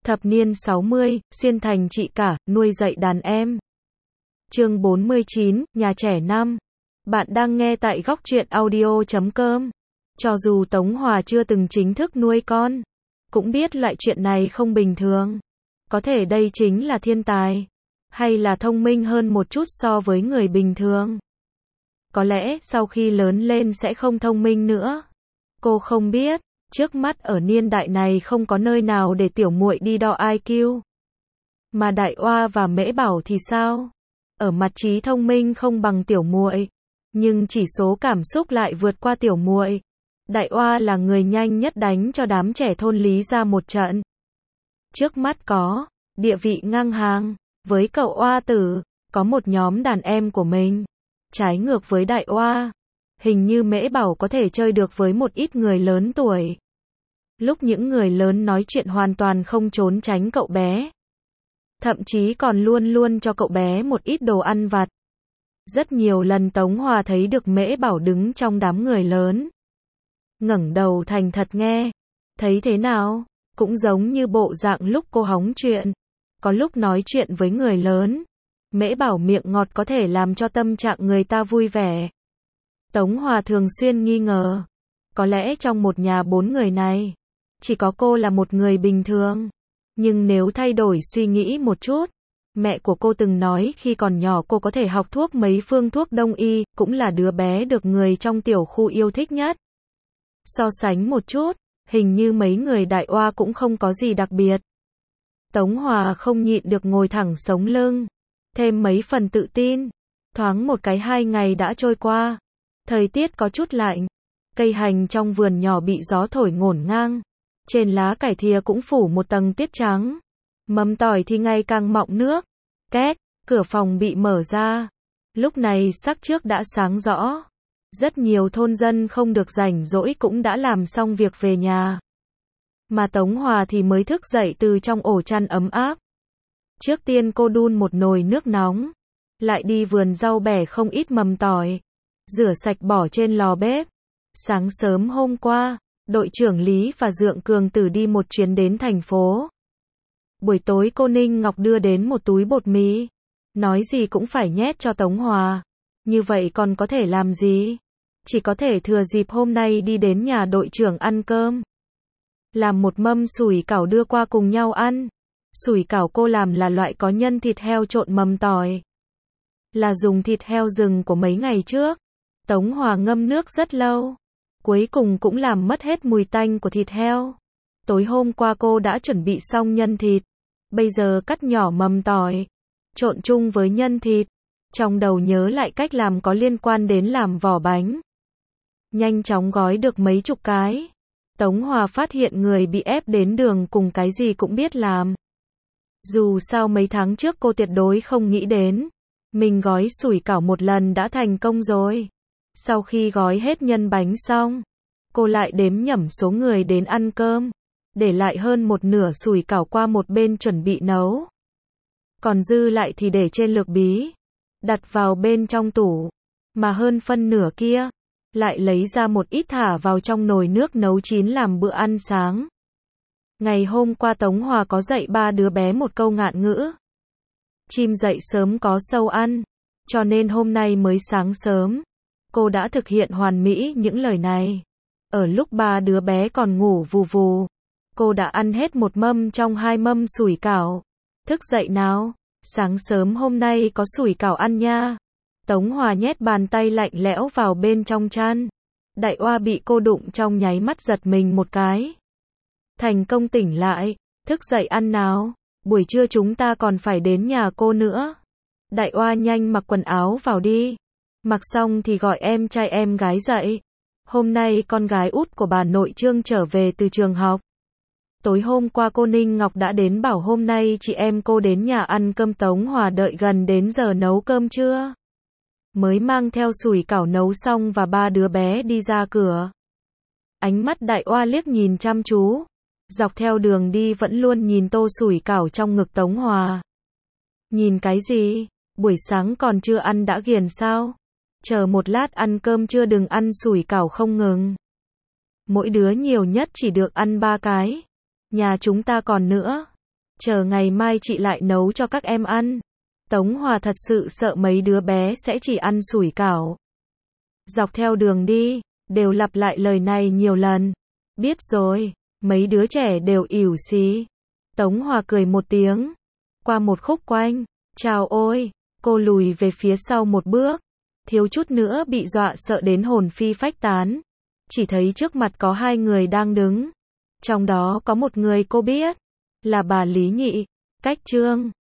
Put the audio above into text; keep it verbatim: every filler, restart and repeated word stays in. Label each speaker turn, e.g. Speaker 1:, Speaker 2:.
Speaker 1: Thập niên sáu mươi, xuyên thành chị cả, nuôi dạy đàn em. Chương bốn mươi chín, nhà trẻ năm. Bạn đang nghe tại góc truyện audio chấm com. Cho dù Tống Hòa chưa từng chính thức nuôi con, cũng biết loại chuyện này không bình thường. Có thể đây chính là thiên tài, hay là thông minh hơn một chút so với người bình thường. Có lẽ sau khi lớn lên sẽ không thông minh nữa. Cô không biết, trước mắt ở niên đại này không có nơi nào để tiểu muội đi đo i kiu. Mà Đại Oa và Mễ Bảo thì sao? Ở mặt trí thông minh không bằng tiểu muội, nhưng chỉ số cảm xúc lại vượt qua tiểu muội. Đại Oa là người nhanh nhất đánh cho đám trẻ thôn Lý ra một trận. Trước mắt có địa vị ngang hàng với cậu Oa tử, có một nhóm đàn em của mình. Trái ngược với Đại Oa, hình như Mễ Bảo có thể chơi được với một ít người lớn tuổi. Lúc những người lớn nói chuyện hoàn toàn không trốn tránh cậu bé. Thậm chí còn luôn luôn cho cậu bé một ít đồ ăn vặt. Rất nhiều lần Tống Hòa thấy được Mễ Bảo đứng trong đám người lớn. Ngẩng đầu thành thật nghe. Thấy thế nào? Cũng giống như bộ dạng lúc cô hóng chuyện. Có lúc nói chuyện với người lớn, Mễ Bảo miệng ngọt có thể làm cho tâm trạng người ta vui vẻ. Tống Hòa thường xuyên nghi ngờ, có lẽ trong một nhà bốn người này, chỉ có cô là một người bình thường. Nhưng nếu thay đổi suy nghĩ một chút, mẹ của cô từng nói khi còn nhỏ cô có thể học thuốc mấy phương thuốc đông y, cũng là đứa bé được người trong tiểu khu yêu thích nhất. So sánh một chút, hình như mấy người Đại Oa cũng không có gì đặc biệt. Tống Hòa không nhịn được ngồi thẳng sống lưng, thêm mấy phần tự tin. Thoáng một cái hai ngày đã trôi qua. Thời tiết có chút lạnh. Cây hành trong vườn nhỏ bị gió thổi ngổn ngang. Trên lá cải thìa cũng phủ một tầng tiết trắng. Mầm tỏi thì ngày càng mọng nước. Két, cửa phòng bị mở ra. Lúc này sắc trước đã sáng rõ. Rất nhiều thôn dân không được rảnh rỗi cũng đã làm xong việc về nhà. Mà Tống Hòa thì mới thức dậy từ trong ổ chăn ấm áp. Trước tiên cô đun một nồi nước nóng. Lại đi vườn rau bẻ không ít mầm tỏi. Rửa sạch bỏ trên lò bếp. Sáng sớm hôm qua, đội trưởng Lý và Dượng Cường Tử đi một chuyến đến thành phố. Buổi tối cô Ninh Ngọc đưa đến một túi bột mì. Nói gì cũng phải nhét cho Tống Hòa. Như vậy còn có thể làm gì? Chỉ có thể thừa dịp hôm nay đi đến nhà đội trưởng ăn cơm. Làm một mâm sủi cảo đưa qua cùng nhau ăn. Sủi cảo cô làm là loại có nhân thịt heo trộn mầm tỏi. Là dùng thịt heo rừng của mấy ngày trước. Tống Hòa ngâm nước rất lâu. Cuối cùng cũng làm mất hết mùi tanh của thịt heo. Tối hôm qua cô đã chuẩn bị xong nhân thịt. Bây giờ cắt nhỏ mầm tỏi. Trộn chung với nhân thịt. Trong đầu nhớ lại cách làm có liên quan đến làm vỏ bánh. Nhanh chóng gói được mấy chục cái. Tống Hòa phát hiện người bị ép đến đường cùng cái gì cũng biết làm. Dù sao mấy tháng trước cô tuyệt đối không nghĩ đến. Mình gói sủi cảo một lần đã thành công rồi. Sau khi gói hết nhân bánh xong, cô lại đếm nhẩm số người đến ăn cơm. Để lại hơn một nửa sủi cảo qua một bên chuẩn bị nấu. Còn dư lại thì để trên lược bí. Đặt vào bên trong tủ. Mà hơn phân nửa kia, lại lấy ra một ít thả vào trong nồi nước nấu chín làm bữa ăn sáng. Ngày hôm qua Tống Hòa có dạy ba đứa bé một câu ngạn ngữ. Chim dậy sớm có sâu ăn. Cho nên hôm nay mới sáng sớm, cô đã thực hiện hoàn mỹ những lời này. Ở lúc ba đứa bé còn ngủ vù vù, cô đã ăn hết một mâm trong hai mâm sủi cảo. Thức dậy nào, sáng sớm hôm nay có sủi cảo ăn nha. Tống Hòa nhét bàn tay lạnh lẽo vào bên trong chăn. Đại Oa bị cô đụng trong nháy mắt giật mình một cái. Thành công tỉnh lại, thức dậy ăn nào, buổi trưa chúng ta còn phải đến nhà cô nữa. Đại Oa nhanh mặc quần áo vào đi. Mặc xong thì gọi em trai em gái dậy. Hôm nay con gái út của bà nội Trương trở về từ trường học. Tối hôm qua cô Ninh Ngọc đã đến bảo hôm nay chị em cô đến nhà ăn cơm. Tống Hòa đợi gần đến giờ nấu cơm trưa. Mới mang theo sủi cảo nấu xong và ba đứa bé đi ra cửa. Ánh mắt Đại Oa liếc nhìn chăm chú. Dọc theo đường đi vẫn luôn nhìn tô sủi cảo trong ngực Tống Hòa. Nhìn cái gì? Buổi sáng còn chưa ăn đã ghiền sao? Chờ một lát ăn cơm trưa đừng ăn sủi cảo không ngừng. Mỗi đứa nhiều nhất chỉ được ăn ba cái. Nhà chúng ta còn nữa. chờ ngày mai chị lại nấu cho các em ăn. Tống Hòa thật sự sợ mấy đứa bé sẽ chỉ ăn sủi cảo. Dọc theo đường đi, đều lặp lại lời này nhiều lần. Biết rồi, mấy đứa trẻ đều ỉu xì. Tống Hòa cười một tiếng. Qua một khúc quanh, chào ôi, cô lùi về phía sau một bước. Thiếu chút nữa bị dọa sợ đến hồn phi phách tán. Chỉ thấy trước mặt có hai người đang đứng. Trong đó có một người cô biết, là bà Lý Nhị, Cách Trương.